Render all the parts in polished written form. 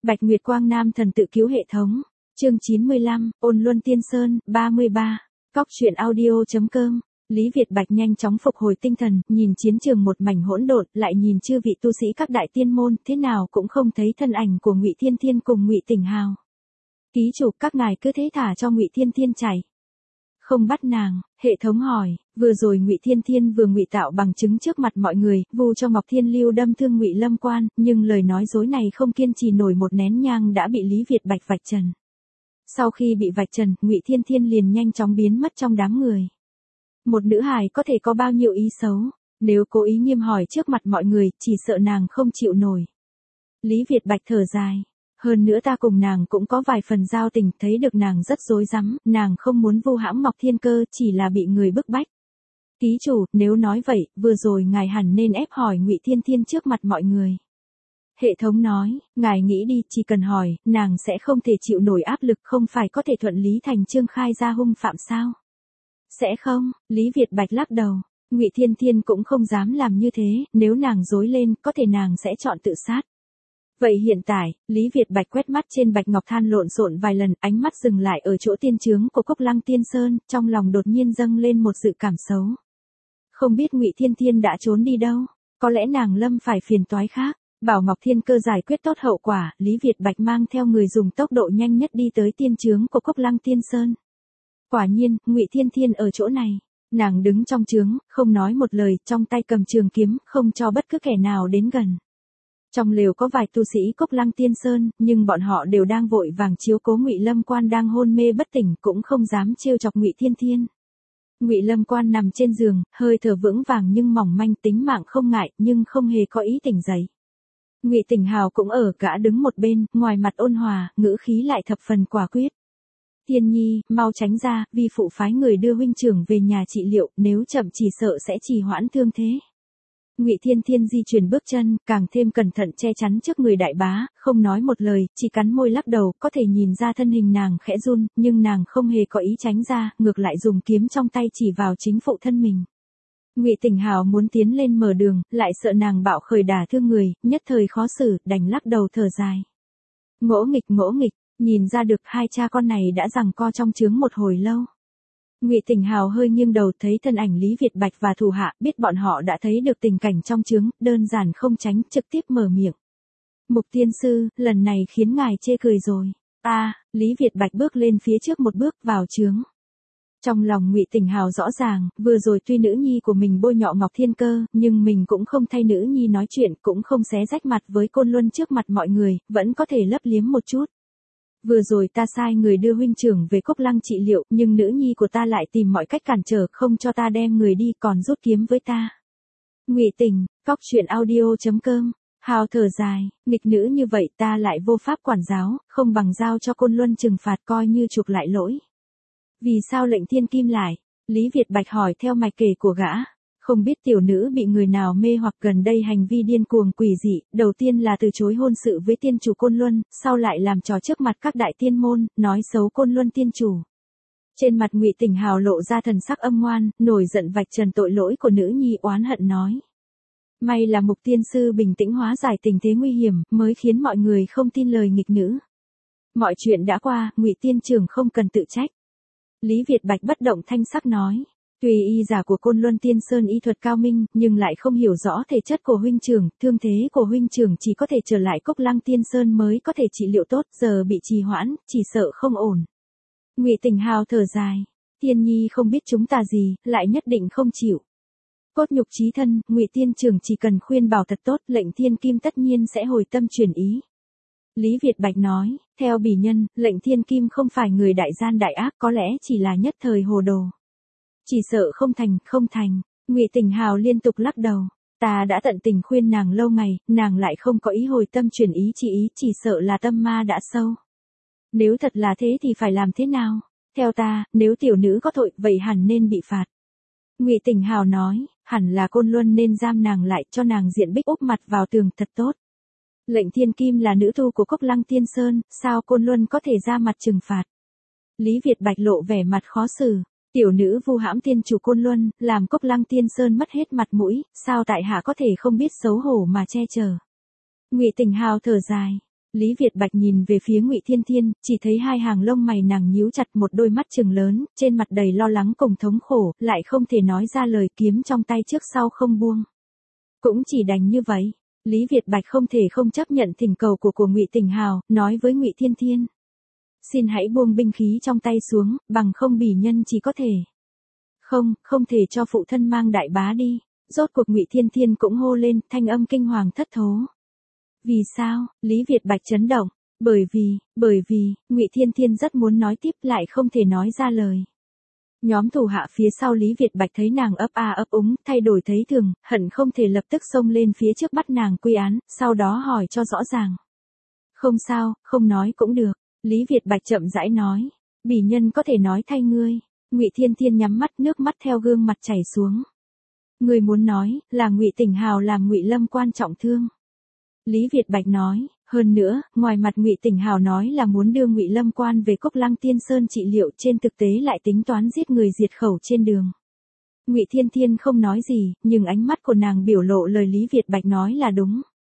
Bạch Nguyệt Quang Nam thần tự cứu hệ thống. Chương 95, Ôn Luân Tiên Sơn, 33. Cóc truyện audio.com. Lý Việt Bạch nhanh chóng phục hồi tinh thần, nhìn chiến trường một mảnh hỗn độn, lại nhìn chư vị tu sĩ các đại tiên môn, thế nào cũng không thấy thân ảnh của Ngụy Thiên Thiên cùng Ngụy Tỉnh Hào. Ký chủ, các ngài cứ thế thả cho Ngụy Thiên Thiên chạy. Không bắt nàng, hệ thống hỏi, vừa rồi Ngụy Thiên Thiên vừa ngụy tạo bằng chứng trước mặt mọi người, vu cho Ngọc Thiên Lưu đâm thương Ngụy Lâm Quan, nhưng lời nói dối này không kiên trì nổi một nén nhang đã bị Lý Việt Bạch vạch trần. Sau khi bị vạch trần, Ngụy Thiên Thiên liền nhanh chóng biến mất trong đám người. Một nữ hài có thể có bao nhiêu ý xấu, nếu cố ý nghiêm hỏi trước mặt mọi người, chỉ sợ nàng không chịu nổi. Lý Việt Bạch thở dài. Hơn nữa ta cùng nàng cũng có vài phần giao tình, thấy được nàng rất rối rắm, nàng không muốn vu hãm Ngọc Thiên Cơ, chỉ là bị người bức bách. Ký chủ, nếu nói vậy, vừa rồi ngài hẳn nên ép hỏi Ngụy Thiên Thiên trước mặt mọi người. Hệ thống nói, ngài nghĩ đi, chỉ cần hỏi, nàng sẽ không thể chịu nổi áp lực, không phải có thể thuận lý thành chương khai ra hung phạm sao? Sẽ không, Lý Việt Bạch lắc đầu. Ngụy Thiên Thiên cũng không dám làm như thế, nếu nàng dối lên, có thể nàng sẽ chọn tự sát. Vậy hiện tại, Lý Việt Bạch quét mắt trên bạch ngọc than lộn xộn vài lần, ánh mắt dừng lại ở chỗ tiên chướng của Cốc Lăng Tiên Sơn, trong lòng đột nhiên dâng lên một dự cảm xấu. Không biết Ngụy Thiên Thiên đã trốn đi đâu, có lẽ nàng lâm phải phiền toái khác. Bảo Ngọc Thiên Cơ giải quyết tốt hậu quả, Lý Việt Bạch mang theo người dùng tốc độ nhanh nhất đi tới tiên chướng của Cốc Lăng Tiên Sơn. Quả nhiên, Ngụy Thiên Thiên ở chỗ này. Nàng đứng trong chướng, không nói một lời, trong tay cầm trường kiếm, không cho bất cứ kẻ nào đến gần. Trong lều có vài tu sĩ Cốc Lăng Tiên Sơn, nhưng bọn họ đều đang vội vàng chiếu cố Ngụy Lâm Quan đang hôn mê bất tỉnh, cũng không dám trêu chọc Ngụy Thiên Thiên. Ngụy Lâm Quan nằm trên giường, hơi thở vững vàng nhưng mỏng manh, tính mạng không ngại, nhưng không hề có ý tỉnh dậy. Ngụy Tỉnh Hào cũng ở gã đứng một bên, ngoài mặt ôn hòa, ngữ khí lại thập phần quả quyết. Thiên Nhi, mau tránh ra, vi phụ phái người đưa huynh trưởng về nhà trị liệu, nếu chậm chỉ sợ sẽ trì hoãn thương thế. Ngụy Thiên Thiên di chuyển bước chân, càng thêm cẩn thận che chắn trước người đại bá, không nói một lời, chỉ cắn môi lắc đầu, có thể nhìn ra thân hình nàng khẽ run, nhưng nàng không hề có ý tránh ra, ngược lại dùng kiếm trong tay chỉ vào chính phụ thân mình. Ngụy Tỉnh Hào muốn tiến lên mở đường, lại sợ nàng bạo khởi đả thương người, nhất thời khó xử, đành lắc đầu thở dài. Ngỗ nghịch, nhìn ra được hai cha con này đã giằng co trong chướng một hồi lâu. Ngụy Tỉnh Hào hơi nghiêng đầu thấy thân ảnh Lý Việt Bạch và thủ hạ, biết bọn họ đã thấy được tình cảnh trong chướng, đơn giản không tránh, trực tiếp mở miệng. Mục tiên sư, lần này khiến ngài chê cười rồi. Lý Việt Bạch bước lên phía trước một bước vào chướng. Trong lòng Ngụy Tỉnh Hào rõ ràng, vừa rồi tuy nữ nhi của mình bôi nhọ Ngọc Thiên Cơ, nhưng mình cũng không thay nữ nhi nói chuyện, cũng không xé rách mặt với Côn Luân trước mặt mọi người, vẫn có thể lấp liếm một chút. Vừa rồi ta sai người đưa huynh trưởng về Cốc Lăng trị liệu, nhưng nữ nhi của ta lại tìm mọi cách cản trở, không cho ta đem người đi, còn rút kiếm với ta. Ngụy Tỉnh, Cóc truyện audio.com. Hào thở dài, nghịch nữ như vậy ta lại vô pháp quản giáo, không bằng giao cho Côn Luân trừng phạt coi như chuộc lại lỗi. Vì sao lệnh thiên kim lại? Lý Việt Bạch hỏi theo mạch kể của gã. Không biết tiểu nữ bị người nào mê hoặc gần đây hành vi điên cuồng quỷ dị, đầu tiên là từ chối hôn sự với tiên chủ Côn Luân, sau lại làm trò trước mặt các đại tiên môn, nói xấu Côn Luân tiên chủ. Trên mặt Ngụy Tỉnh Hào lộ ra thần sắc âm ngoan, nổi giận vạch trần tội lỗi của nữ nhi, oán hận nói. May là Mục tiên sư bình tĩnh hóa giải tình thế nguy hiểm, mới khiến mọi người không tin lời nghịch nữ. Mọi chuyện đã qua, Ngụy tiên trưởng không cần tự trách. Lý Việt Bạch bất động thanh sắc nói. Tuy y giả của Côn Luân Tiên Sơn y thuật cao minh, nhưng lại không hiểu rõ thể chất của huynh trưởng, thương thế của huynh trưởng chỉ có thể trở lại Cốc Lăng Tiên Sơn mới có thể trị liệu tốt, giờ bị trì hoãn, chỉ sợ không ổn. Ngụy Tỉnh Hào thở dài, Thiên Nhi không biết chúng ta gì, lại nhất định không chịu. Cốt nhục chí thân, Ngụy tiên trưởng chỉ cần khuyên bảo thật tốt, lệnh Thiên Kim tất nhiên sẽ hồi tâm chuyển ý. Lý Việt Bạch nói, theo bỉ nhân, lệnh Thiên Kim không phải người đại gian đại ác, có lẽ chỉ là nhất thời hồ đồ. Chỉ sợ không thành, Ngụy Tỉnh Hào liên tục lắc đầu. Ta đã tận tình khuyên nàng lâu ngày, nàng lại không có ý hồi tâm chuyển ý, chỉ sợ là tâm ma đã sâu. Nếu thật là thế thì phải làm thế nào? Theo ta, nếu tiểu nữ có tội, vậy hẳn nên bị phạt. Ngụy Tỉnh Hào nói, hẳn là Côn Luân nên giam nàng lại, cho nàng diện bích úp mặt vào tường thật tốt. Lệnh Thiên Kim là nữ tu của Cốc Lăng Tiên Sơn, sao Côn Luân có thể ra mặt trừng phạt? Lý Việt Bạch lộ vẻ mặt khó xử. Tiểu nữ vu hãm tiên chủ Côn Luân, làm Cốc Lăng Tiên Sơn mất hết mặt mũi, sao tại hạ có thể không biết xấu hổ mà che chở. Ngụy Tỉnh Hào thở dài. Lý Việt Bạch nhìn về phía Ngụy Thiên Thiên, chỉ thấy hai hàng lông mày nàng nhíu chặt, một đôi mắt trừng lớn, trên mặt đầy lo lắng cùng thống khổ, lại không thể nói ra lời, kiếm trong tay trước sau không buông. Cũng chỉ đành như vậy, Lý Việt Bạch không thể không chấp nhận thỉnh cầu của Ngụy Tỉnh Hào, nói với Ngụy Thiên Thiên: "Xin hãy buông binh khí trong tay xuống, bằng không bỉ nhân chỉ có thể. Không thể cho phụ thân mang đại bá đi." Rốt cuộc Ngụy Thiên Thiên cũng hô lên, thanh âm kinh hoàng thất thố. "Vì sao?" Lý Việt Bạch chấn động. Bởi vì, Ngụy Thiên Thiên rất muốn nói tiếp lại không thể nói ra lời. Nhóm thủ hạ phía sau Lý Việt Bạch thấy nàng ấp a ấp úng, thay đổi thấy thường, hận không thể lập tức xông lên phía trước bắt nàng quy án, sau đó hỏi cho rõ ràng. "Không sao, không nói cũng được." Lý Việt Bạch chậm rãi nói. "Bỉ nhân có thể nói thay ngươi." Ngụy Thiên Thiên nhắm mắt, nước mắt theo gương mặt chảy xuống. "Ngươi muốn nói, là Ngụy Tỉnh Hào làm Ngụy Lâm Quan trọng thương." Lý Việt Bạch nói, hơn nữa, ngoài mặt Ngụy Tỉnh Hào nói là muốn đưa Ngụy Lâm Quan về Cốc Lăng Tiên Sơn trị liệu, trên thực tế lại tính toán giết người diệt khẩu trên đường. Ngụy Thiên Thiên không nói gì, nhưng ánh mắt của nàng biểu lộ lời Lý Việt Bạch nói là đúng.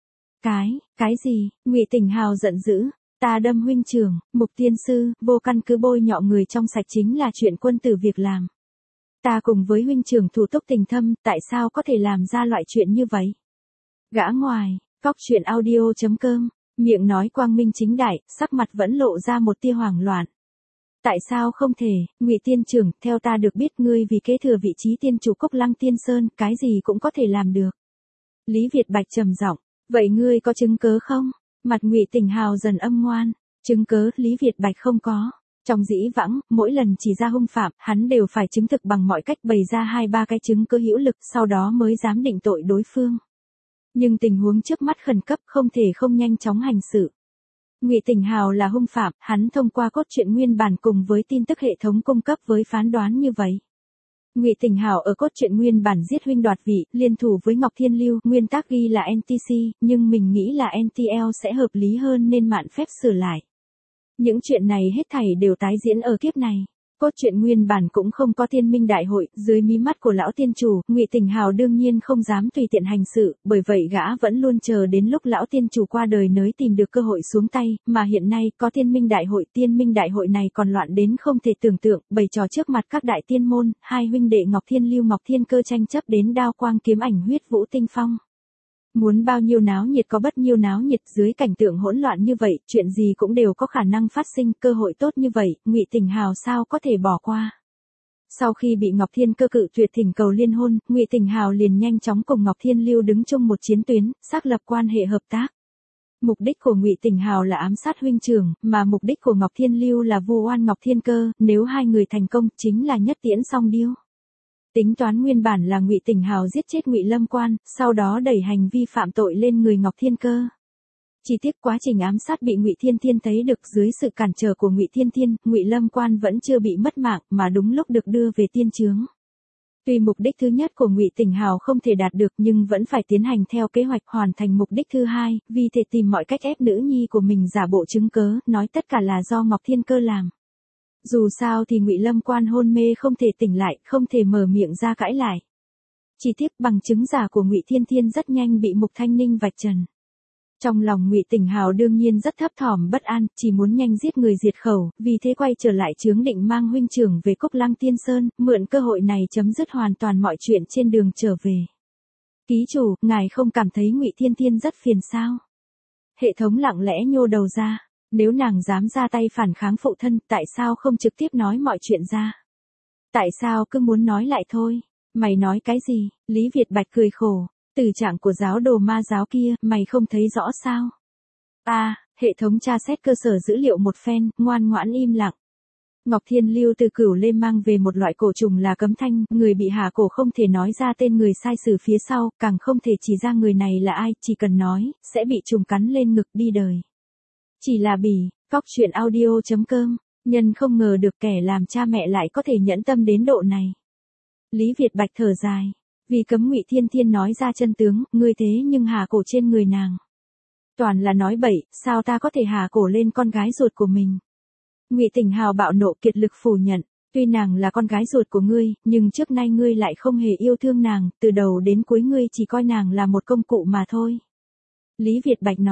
Cái gì?" Ngụy Tỉnh Hào giận dữ. "Ta đâm huynh trưởng, Mục tiên sư, vô căn cứ bôi nhọ người trong sạch chính là chuyện quân tử việc làm. Ta cùng với huynh trưởng thủ túc tình thâm, tại sao có thể làm ra loại chuyện như vậy?" Gã ngoài, Cóc Truyện Audio.com, miệng nói quang minh chính đại, sắc mặt vẫn lộ ra một tia hoảng loạn. "Tại sao không thể, Ngụy tiên trưởng, theo ta được biết ngươi vì kế thừa vị trí tiên chủ Cốc Lăng Tiên Sơn, cái gì cũng có thể làm được." Lý Việt Bạch trầm giọng, "Vậy ngươi có chứng cớ không?" Mặt Ngụy Tỉnh Hào dần âm ngoan. Chứng cớ, Lý Việt Bạch không có. Trong dĩ vãng, mỗi lần chỉ ra hung phạm, hắn đều phải chứng thực bằng mọi cách, bày ra 2-3 cái chứng cứ hữu lực, sau đó mới dám định tội đối phương. Nhưng tình huống trước mắt khẩn cấp, không thể không nhanh chóng hành sự. Ngụy Tỉnh Hào là hung phạm, hắn thông qua cốt truyện nguyên bản cùng với tin tức hệ thống cung cấp với phán đoán như vậy. Ngụy Tỉnh Hào ở cốt truyện nguyên bản giết huynh đoạt vị, liên thủ với Ngọc Thiên Lưu, nguyên tác ghi là NTC, nhưng mình nghĩ là NTL sẽ hợp lý hơn nên mạn phép sửa lại. Những chuyện này hết thảy đều tái diễn ở kiếp này. Cốt truyện nguyên bản cũng không có Thiên Minh Đại hội, dưới mí mắt của lão tiên chủ, Ngụy Tỉnh Hào đương nhiên không dám tùy tiện hành sự, bởi vậy gã vẫn luôn chờ đến lúc lão tiên chủ qua đời mới tìm được cơ hội xuống tay, mà hiện nay có Thiên Minh Đại hội, Thiên Minh Đại hội này còn loạn đến không thể tưởng tượng, bày trò trước mặt các đại tiên môn, hai huynh đệ Ngọc Thiên Lưu Ngọc Thiên Cơ tranh chấp đến đao quang kiếm ảnh huyết vũ tinh phong. Muốn bao nhiêu náo nhiệt có bất nhiêu náo nhiệt, dưới cảnh tượng hỗn loạn như vậy, chuyện gì cũng đều có khả năng phát sinh, cơ hội tốt như vậy, Ngụy Tỉnh Hào sao có thể bỏ qua. Sau khi bị Ngọc Thiên Cơ cự tuyệt thỉnh cầu liên hôn, Ngụy Tỉnh Hào liền nhanh chóng cùng Ngọc Thiên Lưu đứng chung một chiến tuyến, xác lập quan hệ hợp tác. Mục đích của Ngụy Tỉnh Hào là ám sát huynh trưởng, mà mục đích của Ngọc Thiên Lưu là vu oan Ngọc Thiên Cơ, nếu hai người thành công, chính là nhất tiễn song điêu. Tính toán nguyên bản là Ngụy Tỉnh Hào giết chết Ngụy Lâm Quan, sau đó đẩy hành vi phạm tội lên người Ngọc Thiên Cơ. Chi tiết quá trình ám sát bị Ngụy Thiên Thiên thấy được, dưới sự cản trở của Ngụy Thiên Thiên, Ngụy Lâm Quan vẫn chưa bị mất mạng, mà đúng lúc được đưa về tiên chướng. Tuy mục đích thứ nhất của Ngụy Tỉnh Hào không thể đạt được nhưng vẫn phải tiến hành theo kế hoạch hoàn thành mục đích thứ hai, vì thể tìm mọi cách ép nữ nhi của mình giả bộ chứng cớ, nói tất cả là do Ngọc Thiên Cơ làm. Dù sao thì Ngụy Lâm Quan hôn mê không thể tỉnh lại, không thể mở miệng ra cãi lại. Chỉ tiếc bằng chứng giả của Ngụy Thiên Thiên rất nhanh bị Mục Thanh Ninh vạch trần. Trong lòng Ngụy Tỉnh Hào đương nhiên rất thấp thỏm bất an, chỉ muốn nhanh giết người diệt khẩu, vì thế quay trở lại chướng định mang huynh trưởng về Cốc Lăng Tiên Sơn, mượn cơ hội này chấm dứt hoàn toàn mọi chuyện trên đường trở về. "Ký chủ, ngài không cảm thấy Ngụy Thiên Thiên rất phiền sao?" Hệ thống lặng lẽ nhô đầu ra. Nếu nàng dám ra tay phản kháng phụ thân, tại sao không trực tiếp nói mọi chuyện ra? Tại sao cứ muốn nói lại thôi? Mày nói cái gì? Lý Việt Bạch cười khổ. Tử trạng của giáo đồ ma giáo kia, mày không thấy rõ sao? Hệ thống tra xét cơ sở dữ liệu một phen, ngoan ngoãn im lặng. Ngọc Thiên Lưu từ Cửu Lê mang về một loại cổ trùng là cấm thanh, người bị hạ cổ không thể nói ra tên người sai sử phía sau, càng không thể chỉ ra người này là ai, chỉ cần nói, sẽ bị trùng cắn lên ngực đi đời. Chỉ là Cóc Truyện Audio.com, nhân không ngờ được kẻ làm cha mẹ lại có thể nhẫn tâm đến độ này. Lý Việt Bạch thở dài, vì cấm Ngụy Thiên Thiên nói ra chân tướng, ngươi thế nhưng hà cổ trên người nàng. Toàn là nói bậy, sao ta có thể hà cổ lên con gái ruột của mình? Ngụy Tỉnh Hào bạo nộ kiệt lực phủ nhận, tuy nàng là con gái ruột của ngươi, nhưng trước nay ngươi lại không hề yêu thương nàng, từ đầu đến cuối ngươi chỉ coi nàng là một công cụ mà thôi. Lý Việt Bạch nói,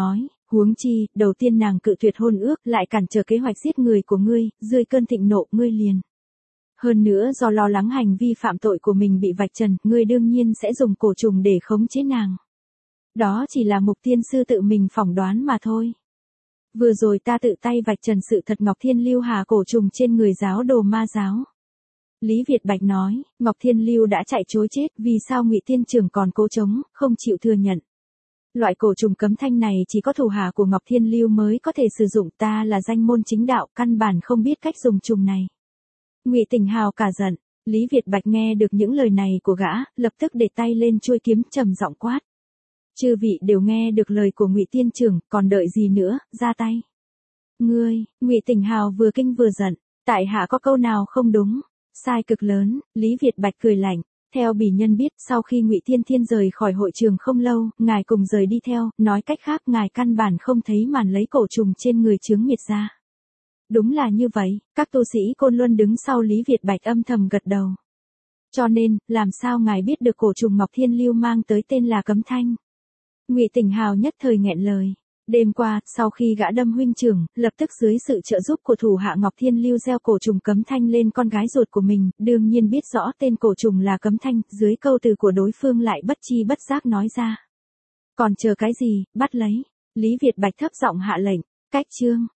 Huống chi, đầu tiên nàng cự tuyệt hôn ước, lại cản trở kế hoạch giết người của ngươi, dưới cơn thịnh nộ, ngươi liền. Hơn nữa do lo lắng hành vi phạm tội của mình bị vạch trần, ngươi đương nhiên sẽ dùng cổ trùng để khống chế nàng. Đó chỉ là Mục tiên sư tự mình phỏng đoán mà thôi. Vừa rồi ta tự tay vạch trần sự thật Ngọc Thiên Lưu hạ cổ trùng trên người giáo đồ ma giáo. Lý Việt Bạch nói, Ngọc Thiên Lưu đã chạy trối chết, vì sao Ngụy Tiên Trưởng còn cố chống, không chịu thừa nhận. Loại cổ trùng cấm thanh này chỉ có thủ hạ của Ngọc Thiên Lưu mới có thể sử dụng, ta là danh môn chính đạo, căn bản không biết cách dùng trùng này. Ngụy Tình Hào cả giận, Lý Việt Bạch nghe được những lời này của gã, lập tức để tay lên chuôi kiếm trầm giọng quát. Chư vị đều nghe được lời của Ngụy Tiên Trưởng, còn đợi gì nữa, ra tay. Ngươi, Ngụy Tình Hào vừa kinh vừa giận, tại hạ có câu nào không đúng, sai cực lớn, Lý Việt Bạch cười lạnh. Theo bỉ nhân biết, sau khi Ngụy Tiên Thiên rời khỏi hội trường không lâu, ngài cùng rời đi theo, nói cách khác ngài căn bản không thấy màn lấy cổ trùng trên người chướng miệt ra. Đúng là như vậy, các tu sĩ Côn Luân đứng sau Lý Việt Bạch âm thầm gật đầu. Cho nên, làm sao ngài biết được cổ trùng Ngọc Thiên Lưu mang tới tên là cấm thanh? Ngụy Tình Hào nhất thời nghẹn lời. Đêm qua, sau khi gã đâm huynh trưởng, lập tức dưới sự trợ giúp của thủ hạ Ngọc Thiên Lưu gieo cổ trùng cấm thanh lên con gái ruột của mình, đương nhiên biết rõ tên cổ trùng là cấm thanh, dưới câu từ của đối phương lại bất chi bất giác nói ra. Còn chờ cái gì, bắt lấy. Lý Việt Bạch thấp giọng hạ lệnh, cách chương.